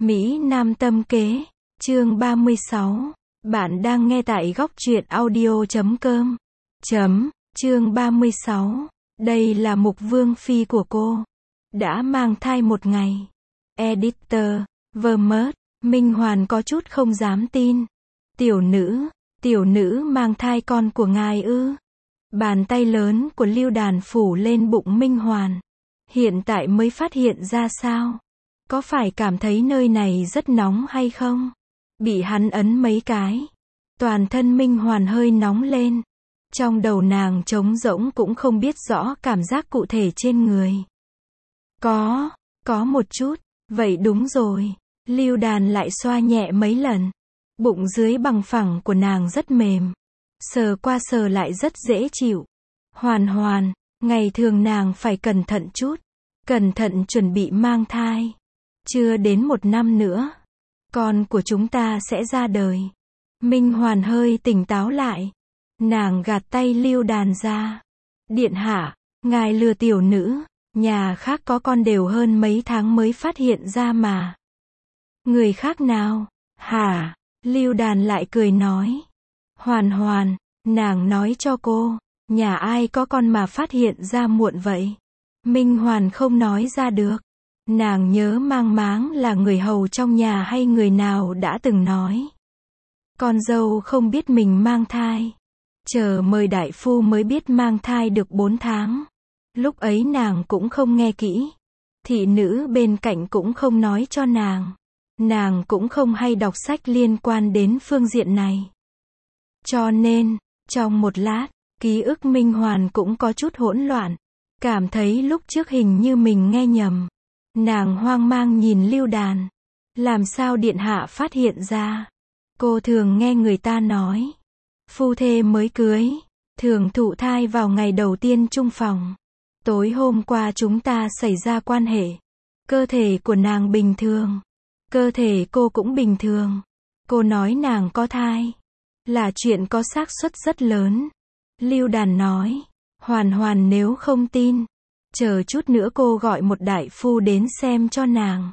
Mỹ Nam tâm kế, chương 36. Bạn đang nghe tại góc truyện audio.com. Chương 36. Đây là mục vương phi của cô. Đã mang thai một ngày. Editor, Vermont, Minh Hoàn có chút không dám tin. Tiểu nữ mang thai con của ngài ư? Bàn tay lớn của Lưu Đàn phủ lên bụng Minh Hoàn. Hiện tại mới phát hiện ra sao? Có phải cảm thấy nơi này rất nóng hay không? Bị hắn ấn mấy cái. Toàn thân Minh Hoàn hơi nóng lên. Trong đầu nàng trống rỗng cũng không biết rõ cảm giác cụ thể trên người. Có một chút. Vậy đúng rồi. Lưu Đàn lại xoa nhẹ mấy lần. Bụng dưới bằng phẳng của nàng rất mềm. Sờ qua sờ lại rất dễ chịu. Hoàn, ngày thường nàng phải cẩn thận chút. Cẩn thận chuẩn bị mang thai. Chưa đến 1 năm nữa, con của chúng ta sẽ ra đời. Minh Hoàn hơi tỉnh táo lại. Nàng gạt tay Lưu Đàn ra. Điện hạ, ngài lừa tiểu nữ. Nhà khác có con đều hơn mấy tháng mới phát hiện ra mà. Người khác nào? Hả? Lưu Đàn lại cười nói. Hoàn, nàng nói cho cô, nhà ai có con mà phát hiện ra muộn vậy? Minh Hoàn không nói ra được. Nàng nhớ mang máng là người hầu trong nhà hay người nào đã từng nói. Con dâu không biết mình mang thai. Chờ mời đại phu mới biết mang thai được 4 tháng. Lúc ấy nàng cũng không nghe kỹ. Thị nữ bên cạnh cũng không nói cho nàng. Nàng cũng không hay đọc sách liên quan đến phương diện này. Cho nên, trong một lát, ký ức Minh Hoàn cũng có chút hỗn loạn. Cảm thấy lúc trước hình như mình nghe nhầm. Nàng hoang mang nhìn Lưu Đàn. Làm sao điện hạ phát hiện ra? Cô thường nghe người ta nói. Phu thê mới cưới, thường thụ thai vào ngày đầu tiên chung phòng. Tối hôm qua chúng ta xảy ra quan hệ. Cơ thể của nàng bình thường. Cơ thể cô cũng bình thường. Cô nói nàng có thai. Là chuyện có xác suất rất lớn. Lưu Đàn nói. Hoàn nếu không tin. Chờ chút nữa cô gọi một đại phu đến xem cho nàng.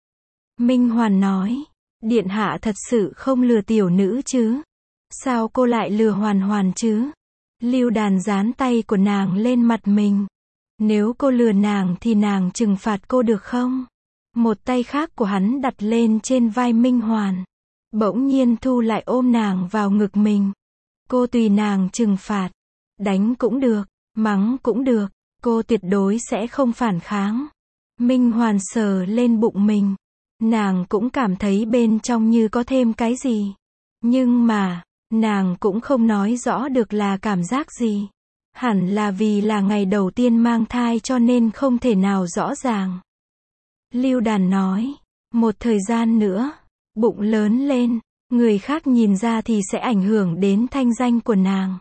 Minh Hoàn nói. Điện hạ thật sự không lừa tiểu nữ chứ? Sao cô lại lừa Hoàn chứ? Lưu Đàn dán tay của nàng lên mặt mình. Nếu cô lừa nàng thì nàng trừng phạt cô được không? Một tay khác của hắn đặt lên trên vai Minh Hoàn. Bỗng nhiên thu lại ôm nàng vào ngực mình. Cô tùy nàng trừng phạt. Đánh cũng được, mắng cũng được. Cô tuyệt đối sẽ không phản kháng. Minh Hoàn sờ lên bụng mình. Nàng cũng cảm thấy bên trong như có thêm cái gì. Nhưng mà, nàng cũng không nói rõ được là cảm giác gì. Hẳn là vì là ngày đầu tiên mang thai cho nên không thể nào rõ ràng. Lưu Đàn nói, một thời gian nữa, bụng lớn lên, người khác nhìn ra thì sẽ ảnh hưởng đến thanh danh của nàng.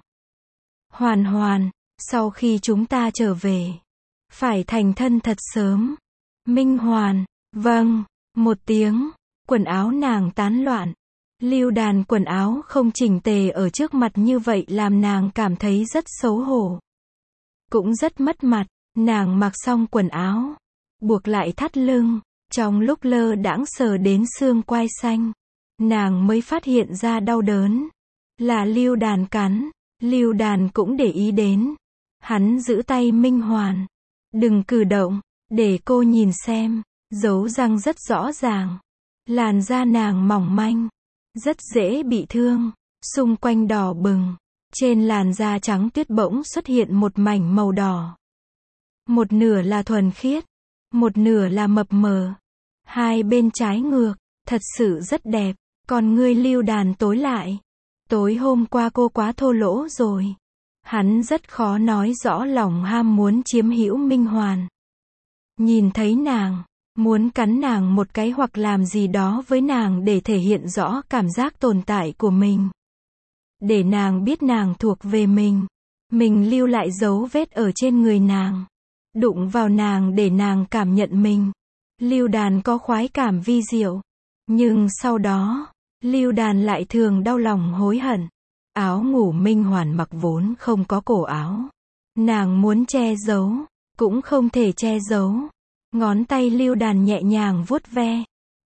Hoàn, sau khi chúng ta trở về, phải thành thân thật sớm. Minh Hoàn, vâng, một tiếng, quần áo nàng tán loạn. Lưu Đàn quần áo không chỉnh tề ở trước mặt như vậy làm nàng cảm thấy rất xấu hổ. Cũng rất mất mặt, nàng mặc xong quần áo, buộc lại thắt lưng, trong lúc lơ đãng sờ đến xương quai xanh. Nàng mới phát hiện ra đau đớn. Là Lưu Đàn cắn. Lưu Đàn cũng để ý đến. Hắn giữ tay Minh Hoàn. Đừng cử động, để cô nhìn xem. Dấu răng rất rõ ràng. Làn da nàng mỏng manh, rất dễ bị thương. Xung quanh đỏ bừng. Trên làn da trắng tuyết bỗng xuất hiện một mảnh màu đỏ. Một nửa là thuần khiết, một nửa là mập mờ. Hai bên trái ngược, thật sự rất đẹp. Còn ngươi Lưu Đàn tối lại. Tối hôm qua cô quá thô lỗ rồi. Hắn rất khó nói rõ lòng ham muốn chiếm hữu Minh Hoàn. Nhìn thấy nàng, muốn cắn nàng một cái hoặc làm gì đó với nàng để thể hiện rõ cảm giác tồn tại của mình. Để nàng biết nàng thuộc về mình. Mình lưu lại dấu vết ở trên người nàng. Đụng vào nàng để nàng cảm nhận mình. Lưu Đàn có khoái cảm vi diệu. Nhưng sau đó, Lưu Đàn lại thường đau lòng hối hận. Áo ngủ Minh Hoàn mặc vốn không có cổ áo. Nàng muốn che giấu, cũng không thể che giấu. Ngón tay Lưu Đàn nhẹ nhàng vuốt ve.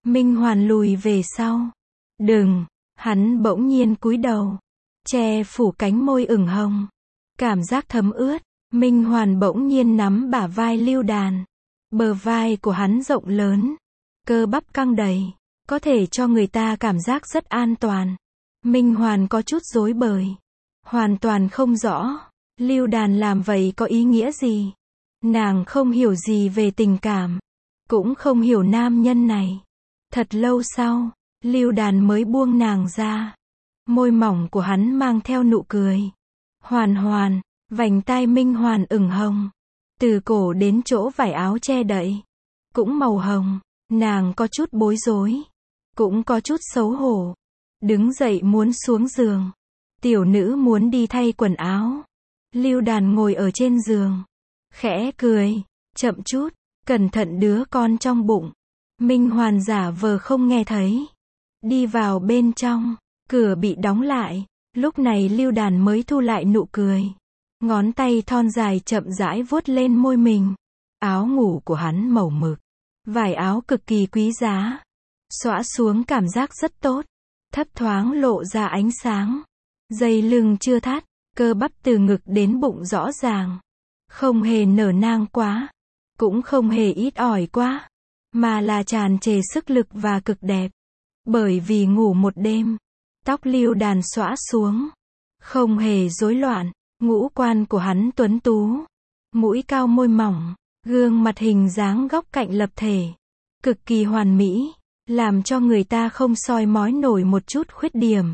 Minh Hoàn lùi về sau. Đừng, hắn bỗng nhiên cúi đầu, che phủ cánh môi ửng hồng. Cảm giác thấm ướt, Minh Hoàn bỗng nhiên nắm bả vai Lưu Đàn. Bờ vai của hắn rộng lớn, cơ bắp căng đầy, có thể cho người ta cảm giác rất an toàn. Minh Hoàn có chút rối bời, hoàn toàn không rõ, Lưu Đàn làm vậy có ý nghĩa gì. Nàng không hiểu gì về tình cảm, cũng không hiểu nam nhân này. Thật lâu sau, Lưu Đàn mới buông nàng ra. Môi mỏng của hắn mang theo nụ cười. Hoàn Hoàn, vành tai Minh Hoàn ửng hồng. Từ cổ đến chỗ vải áo che đậy, cũng màu hồng. Nàng có chút bối rối, cũng có chút xấu hổ. Đứng dậy muốn xuống giường. Tiểu nữ muốn đi thay quần áo. Lưu Đàn ngồi ở trên giường, khẽ cười, chậm chút, cẩn thận đứa con trong bụng. Minh Hoàn giả vờ không nghe thấy. Đi vào bên trong, cửa bị đóng lại. Lúc này Lưu Đàn mới thu lại nụ cười. Ngón tay thon dài chậm rãi vuốt lên môi mình. Áo ngủ của hắn màu mực. Vải áo cực kỳ quý giá. Xõa xuống cảm giác rất tốt. Thấp thoáng lộ ra ánh sáng. Dây lưng chưa thắt, cơ bắp từ ngực đến bụng rõ ràng. Không hề nở nang quá, cũng không hề ít ỏi quá, mà là tràn trề sức lực và cực đẹp. Bởi vì ngủ một đêm, tóc Lưu Đàn xõa xuống, không hề rối loạn, ngũ quan của hắn tuấn tú, mũi cao môi mỏng, gương mặt hình dáng góc cạnh lập thể, cực kỳ hoàn mỹ, làm cho người ta không soi mói nổi một chút khuyết điểm.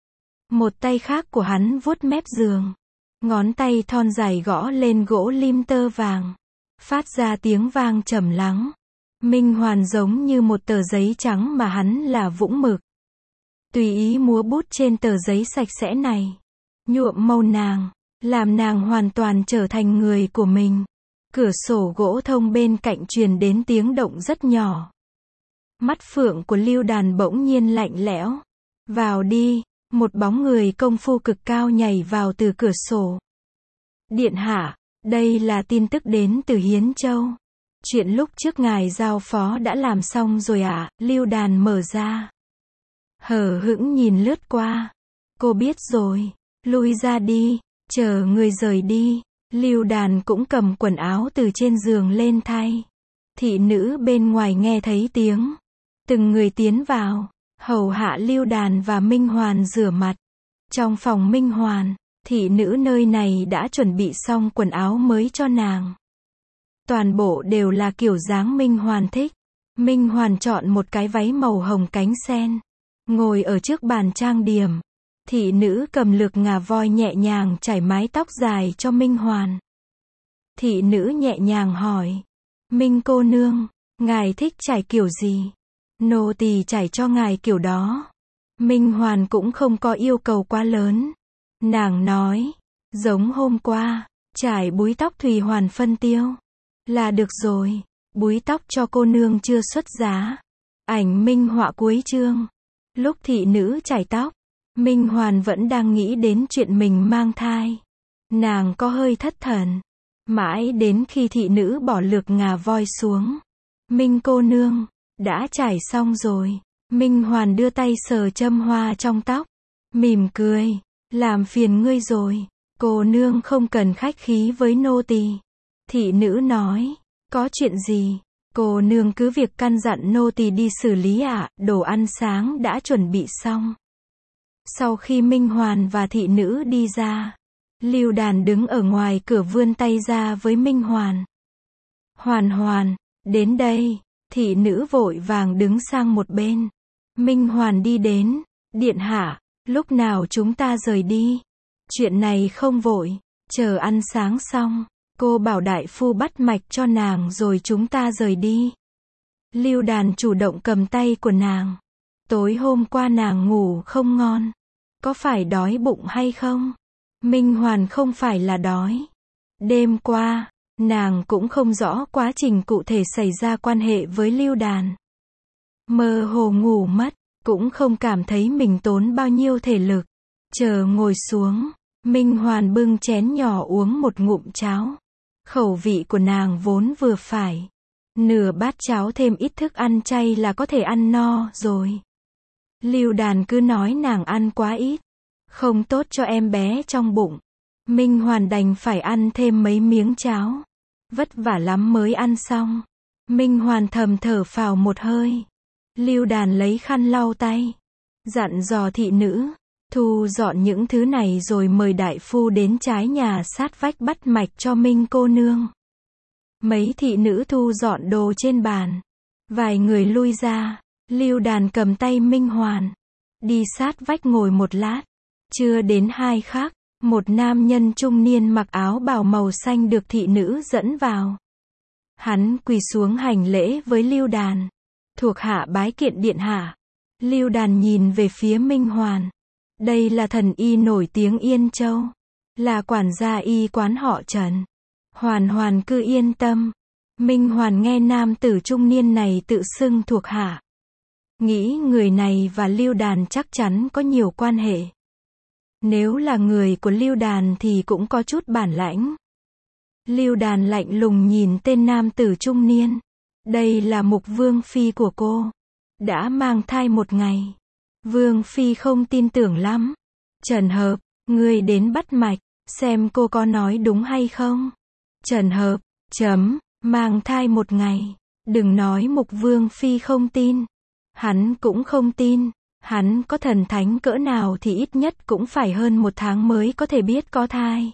Một tay khác của hắn vuốt mép giường, ngón tay thon dài gõ lên gỗ lim tơ vàng, phát ra tiếng vang trầm lắng. Minh Hoàn giống như một tờ giấy trắng mà hắn là vũng mực. Tùy ý múa bút trên tờ giấy sạch sẽ này, nhuộm màu nàng, làm nàng hoàn toàn trở thành người của mình. Cửa sổ gỗ thông bên cạnh truyền đến tiếng động rất nhỏ. Mắt phượng của Lưu Đàn bỗng nhiên lạnh lẽo. Vào đi, một bóng người công phu cực cao nhảy vào từ cửa sổ. Điện hạ, đây là tin tức đến từ Hiến Châu. Chuyện lúc trước ngài giao phó đã làm xong rồi ạ. Lưu Đàn mở ra, hờ hững nhìn lướt qua. Cô biết rồi, lui ra đi, chờ người rời đi. Lưu Đàn cũng cầm quần áo từ trên giường lên thay. Thị nữ bên ngoài nghe thấy tiếng, từng người tiến vào, hầu hạ Lưu Đàn và Minh Hoàn rửa mặt. Trong phòng Minh Hoàn, thị nữ nơi này đã chuẩn bị xong quần áo mới cho nàng. Toàn bộ đều là kiểu dáng Minh Hoàn thích. Minh Hoàn chọn một cái váy màu hồng cánh sen, ngồi ở trước bàn trang điểm. Thị nữ cầm lược ngà voi nhẹ nhàng chải mái tóc dài cho Minh Hoàn. Thị nữ nhẹ nhàng hỏi, Minh cô nương, ngài thích chải kiểu gì? Nô tỳ chải cho ngài kiểu đó. Minh Hoàn cũng không có yêu cầu quá lớn. Nàng nói, giống hôm qua, chải búi tóc Thùy Hoàn phân tiêu là được rồi. Búi tóc cho cô nương chưa xuất giá. Ảnh minh họa cuối chương. Lúc thị nữ chải tóc, Minh Hoàn vẫn đang nghĩ đến chuyện mình mang thai. Nàng có hơi thất thần. Mãi đến khi thị nữ bỏ lược ngà voi xuống. Minh cô nương, đã chải xong rồi. Minh Hoàn đưa tay sờ châm hoa trong tóc, mỉm cười, làm phiền ngươi rồi. Cô nương không cần khách khí với nô tỳ. Thị nữ nói, có chuyện gì? Cô nương cứ việc căn dặn nô tỳ đi xử lý ạ. Đồ ăn sáng đã chuẩn bị xong. Sau khi Minh Hoàn và thị nữ đi ra, Lưu Đàn đứng ở ngoài cửa vươn tay ra với Minh Hoàn. Hoàn Hoàn, đến đây. Thị nữ vội vàng đứng sang một bên. Minh Hoàn đi đến, điện hạ, lúc nào chúng ta rời đi? Chuyện này không vội, chờ ăn sáng xong, cô bảo đại phu bắt mạch cho nàng rồi chúng ta rời đi. Lưu Đàn chủ động cầm tay của nàng. Tối hôm qua nàng ngủ không ngon, có phải đói bụng hay không? Minh Hoàn không phải là đói. Đêm qua, nàng cũng không rõ quá trình cụ thể xảy ra quan hệ với Lưu Đàn. Mơ hồ ngủ mất, cũng không cảm thấy mình tốn bao nhiêu thể lực. Chờ ngồi xuống, Minh Hoàn bưng chén nhỏ uống một ngụm cháo. Khẩu vị của nàng vốn vừa phải. Nửa bát cháo thêm ít thức ăn chay là có thể ăn no rồi. Lưu Đàn cứ nói nàng ăn quá ít, không tốt cho em bé trong bụng. Minh Hoàn đành phải ăn thêm mấy miếng cháo. Vất vả lắm mới ăn xong. Minh Hoàn thầm thở phào một hơi. Lưu Đàn lấy khăn lau tay, dặn dò thị nữ, thu dọn những thứ này rồi mời đại phu đến trái nhà sát vách bắt mạch cho Minh cô nương. Mấy thị nữ thu dọn đồ trên bàn. Vài người lui ra, Lưu Đàn cầm tay Minh Hoàn, đi sát vách ngồi một lát. Chưa đến 2 khắc, một nam nhân trung niên mặc áo bào màu xanh được thị nữ dẫn vào. Hắn quỳ xuống hành lễ với Lưu Đàn. Thuộc hạ bái kiện điện hạ. Lưu Đàn nhìn về phía Minh Hoàn. Đây là thần y nổi tiếng Yên Châu, là quản gia y quán họ Trần. Hoàn Hoàn cứ yên tâm. Minh Hoàn nghe nam tử trung niên này tự xưng thuộc hạ, nghĩ người này và Lưu Đàn chắc chắn có nhiều quan hệ. Nếu là người của Lưu Đàn thì cũng có chút bản lãnh. Lưu Đàn lạnh lùng nhìn tên nam tử trung niên. Đây là Mục Vương Phi của cô. Đã mang thai 1 ngày. Vương Phi không tin tưởng lắm. Trần Hợp, ngươi đến bắt mạch, xem cô có nói đúng hay không. Trần Hợp, mang thai 1 ngày. Đừng nói Mục Vương Phi không tin. Hắn cũng không tin. Hắn có thần thánh cỡ nào thì ít nhất cũng phải hơn 1 tháng mới có thể biết có thai.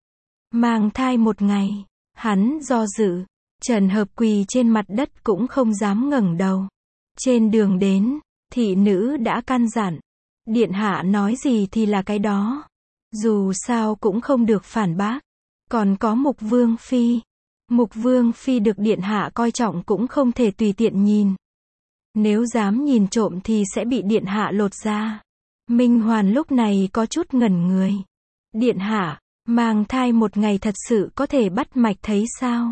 Mang thai 1 ngày. Hắn do dự. Trần Hợp quỳ trên mặt đất cũng không dám ngẩng đầu. Trên đường đến, thị nữ đã căn dặn. Điện hạ nói gì thì là cái đó. Dù sao cũng không được phản bác. Còn có Mục Vương Phi. Mục Vương Phi được điện hạ coi trọng cũng không thể tùy tiện nhìn. Nếu dám nhìn trộm thì sẽ bị điện hạ lột da. Minh Hoàn lúc này có chút ngẩn người. Điện hạ, mang thai 1 ngày thật sự có thể bắt mạch thấy sao?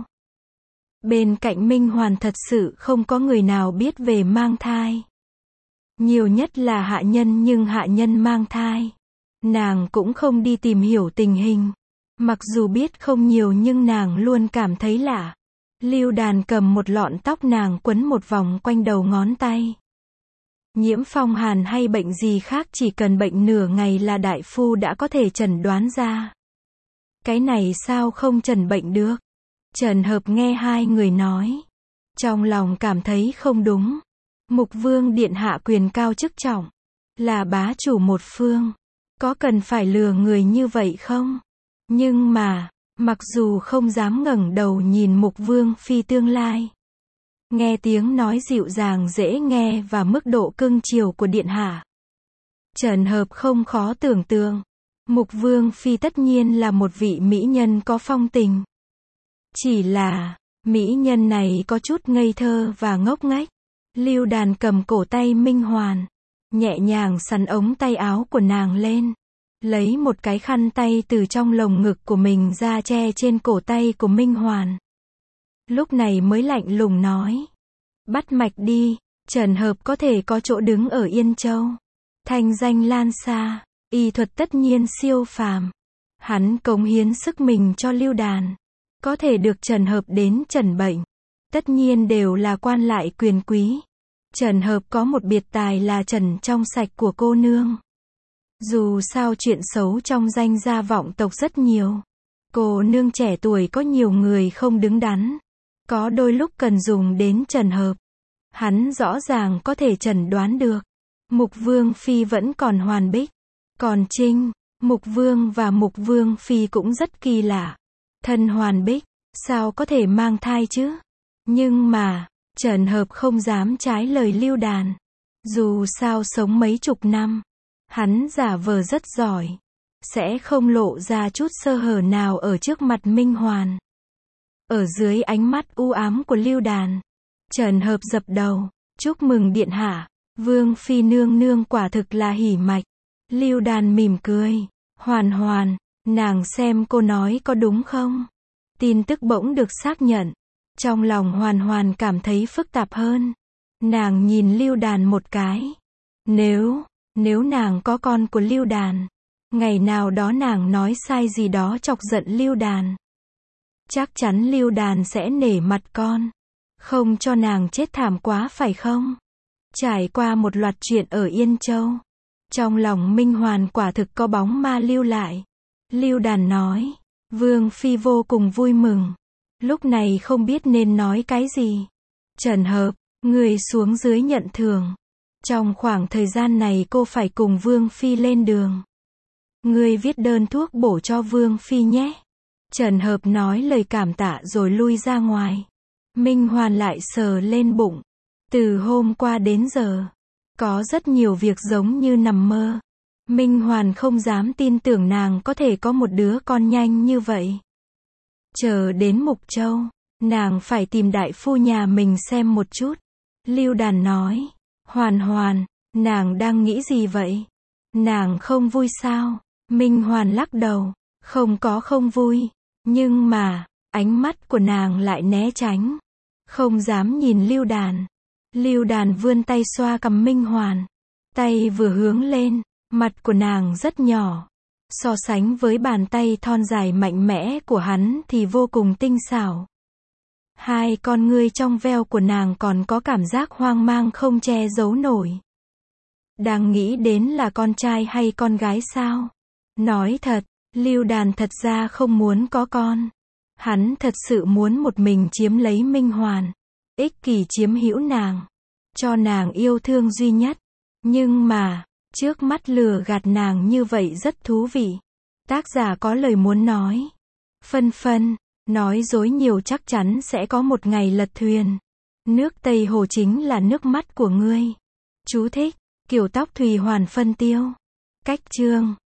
Bên cạnh Minh Hoàn thật sự không có người nào biết về mang thai. Nhiều nhất là hạ nhân, nhưng hạ nhân mang thai, nàng cũng không đi tìm hiểu tình hình. Mặc dù biết không nhiều nhưng nàng luôn cảm thấy lạ. Lưu Đàn cầm một lọn tóc nàng quấn một vòng quanh đầu ngón tay. Nhiễm phong hàn hay bệnh gì khác chỉ cần bệnh nửa ngày là đại phu đã có thể chẩn đoán ra. Cái này sao không chẩn bệnh được? Trần Hợp nghe hai người nói, trong lòng cảm thấy không đúng. Mục Vương điện hạ quyền cao chức trọng, là bá chủ một phương, có cần phải lừa người như vậy không? Nhưng mà, mặc dù không dám ngẩng đầu nhìn Mục Vương Phi tương lai, nghe tiếng nói dịu dàng dễ nghe và mức độ cưng chiều của điện hạ, Trần Hợp không khó tưởng tượng, Mục Vương Phi tất nhiên là một vị mỹ nhân có phong tình. Chỉ là, mỹ nhân này có chút ngây thơ và ngốc nghếch. Lưu Đàn cầm cổ tay Minh Hoàn, nhẹ nhàng xắn ống tay áo của nàng lên, lấy một cái khăn tay từ trong lồng ngực của mình ra che trên cổ tay của Minh Hoàn. Lúc này mới lạnh lùng nói, bắt mạch đi. Trần Hợp có thể có chỗ đứng ở Yên Châu, thanh danh lan xa, y thuật tất nhiên siêu phàm. Hắn cống hiến sức mình cho Lưu Đàn, có thể được Trần Hợp đến chẩn bệnh, tất nhiên đều là quan lại quyền quý. Trần Hợp có một biệt tài là trần trong sạch của cô nương. Dù sao chuyện xấu trong danh gia vọng tộc rất nhiều. Cô nương trẻ tuổi có nhiều người không đứng đắn. Có đôi lúc cần dùng đến Trần Hợp. Hắn rõ ràng có thể chẩn đoán được. Mục Vương Phi vẫn còn hoàn bích. Còn Trinh, Mục Vương và Mục Vương Phi cũng rất kỳ lạ. Thân hoàn bích, sao có thể mang thai chứ? Nhưng mà, Trần Hợp không dám trái lời Lưu Đàn. Dù sao sống mấy chục năm, hắn giả vờ rất giỏi, sẽ không lộ ra chút sơ hở nào ở trước mặt Minh Hoàn. Ở dưới ánh mắt u ám của Lưu Đàn, Trần Hợp dập đầu, chúc mừng điện hạ, Vương Phi nương nương quả thực là hỉ mạch. Lưu Đàn mỉm cười, Hoàn Hoàn, nàng xem cô nói có đúng không? Tin tức bỗng được xác nhận. Trong lòng Hoàn Hoàn cảm thấy phức tạp hơn. Nàng nhìn Lưu Đàn một cái. Nếu nàng có con của Lưu Đàn, ngày nào đó nàng nói sai gì đó chọc giận Lưu Đàn, chắc chắn Lưu Đàn sẽ nể mặt con. Không cho nàng chết thảm quá phải không? Trải qua một loạt chuyện ở Yên Châu, trong lòng Minh Hoàn quả thực có bóng ma lưu lại. Lưu Đàn nói, Vương Phi vô cùng vui mừng. Lúc này không biết nên nói cái gì. Trần Hợp, người xuống dưới nhận thưởng. Trong khoảng thời gian này cô phải cùng Vương Phi lên đường. Người viết đơn thuốc bổ cho Vương Phi nhé. Trần Hợp nói lời cảm tạ rồi lui ra ngoài. Minh Hoàn lại sờ lên bụng. Từ hôm qua đến giờ, có rất nhiều việc giống như nằm mơ. Minh Hoàn không dám tin tưởng nàng có thể có một đứa con nhanh như vậy. Chờ đến Mục Châu, nàng phải tìm đại phu nhà mình xem một chút. Lưu Đàn nói, Hoàn Hoàn, nàng đang nghĩ gì vậy? Nàng không vui sao? Minh Hoàn lắc đầu, không vui. Nhưng mà, ánh mắt của nàng lại né tránh. Không dám nhìn Lưu Đàn. Lưu Đàn vươn tay xoa cằm Minh Hoàn. Tay vừa hướng lên, mặt của nàng rất nhỏ. So sánh với bàn tay thon dài mạnh mẽ của hắn thì vô cùng tinh xảo. Hai con ngươi trong veo của nàng còn có cảm giác hoang mang không che giấu nổi. Đang nghĩ đến là con trai hay con gái sao? Nói thật, Lưu Đàn thật ra không muốn có con. Hắn thật sự muốn một mình chiếm lấy Minh Hoàn. Ích kỷ chiếm hữu nàng. Cho nàng yêu thương duy nhất. Nhưng mà, trước mắt lừa gạt nàng như vậy rất thú vị. Tác giả có lời muốn nói. Phân phân, nói dối nhiều chắc chắn sẽ có một ngày lật thuyền. Nước Tây Hồ chính là nước mắt của ngươi. Chú thích, kiểu tóc Thùy Hoàn phân tiêu. Cách chương